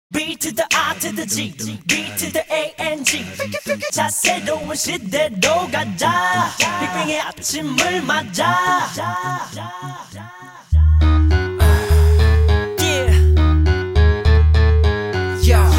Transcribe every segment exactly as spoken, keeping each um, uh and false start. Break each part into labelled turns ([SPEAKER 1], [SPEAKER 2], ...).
[SPEAKER 1] B to the R to the G, B to the A and G. 자 새로운 시대로 가자. 빅뱅의 아침을 맞아. Yeah.
[SPEAKER 2] Yo,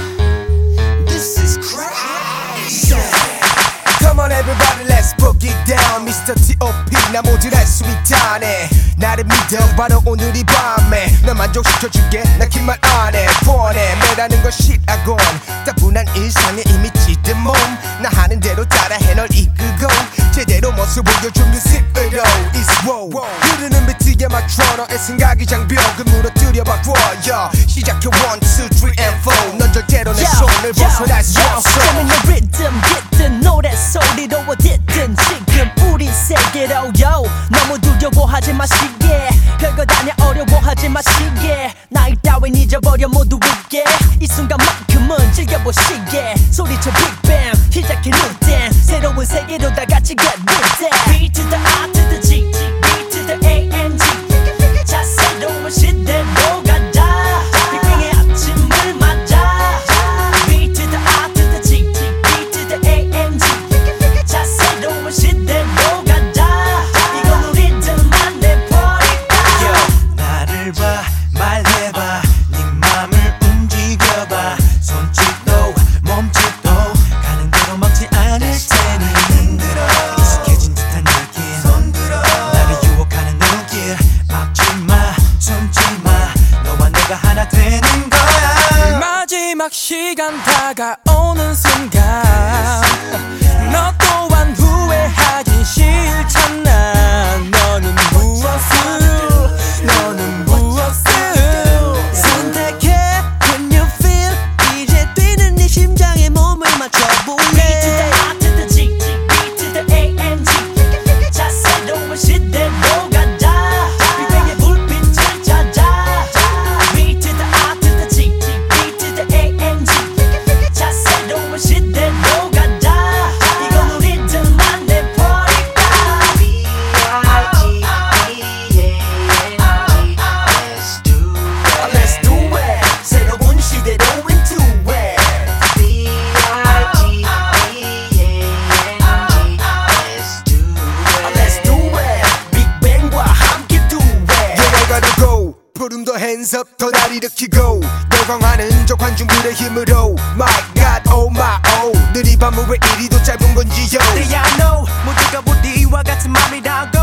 [SPEAKER 2] this is crazy. Come on everybody, let's break it down. 미스터 티 오 피 나 모두 할 수 있다네. 나를 믿어 바로 오늘 이 밤에 널 만족시켜줄게. 나 긴 말 안해 뻔해 매라는 걸 싫어하곤 따분한 일상에 이미 찌든 몸 나 하는 대로 따라해 널 이끌고 제대로 모습 보여준 뮤직으로 It's wow 흐르는 비트에 맞춰 너의 생각이 장벽을 무너뜨려 바꿔 yeah. 시작해 one, two, three and four 넌 절대로 내 손을 벗어날 수 없어.
[SPEAKER 1] 재밌는 리듬 깃든 노래 소리로 어디든 지금 우리 세계로 yo. 너무 두려워하지 마시게 별거 다냐 어려워하지 마시게 나이 따윈 잊어버려 모두 웃게 이 순간만큼은 즐겨보시게 소리쳐 빅뱅 시작해 new dance 새로운 세계로 다 같이 get with it. B to the R to the G, B to the A and G. 자 새로운 시대로 가자 빅뱅의 아침을 맞아. B to the R to the G, B to the A and G. 자 새로운 시대로 가자 이건 우리들만 내버릴까.
[SPEAKER 3] 나를 봐 말해봐 네 맘을 움직여봐 손짓도 몸짓도 가는 대로 막지 않을 테니 흔들어 익숙해진 듯한 느낌 손들어 나를 유혹하는 눈길 막지마 숨지마 너와 내가 하나 되는 거야.
[SPEAKER 4] 마지막 시간 다가오는 순간 너 또한 후회하기 싫잖아. 너는 무엇을 너는 무엇을 선택해. Can you feel 이제 뛰는 네 심장에 몸을
[SPEAKER 1] B to the
[SPEAKER 4] 맞춰볼래.
[SPEAKER 1] R to the G, B to the A and G. 자 새로운 시대로 가자 빅뱅의 불빛을 찾아. B to the R to the G, B to the A and G. 자 새로운 시대로 가자 이건 우리들만 내버릴까.
[SPEAKER 3] B I G B A N G Let's do it.
[SPEAKER 2] Let's do it. 새로운 시대로 into it.
[SPEAKER 3] B I G B A N G Let's do it.
[SPEAKER 2] Let's do it. 빅뱅과 함께 do it. Yeah, gotta go. 부름 더 hands up 더 날 일으키고 열광하는 저 관중들의 힘으로 My God, oh my oh 늘 이 밤은 왜 이리도 짧은 건지요.
[SPEAKER 4] I know 모두가 우리와 같은 맘이라고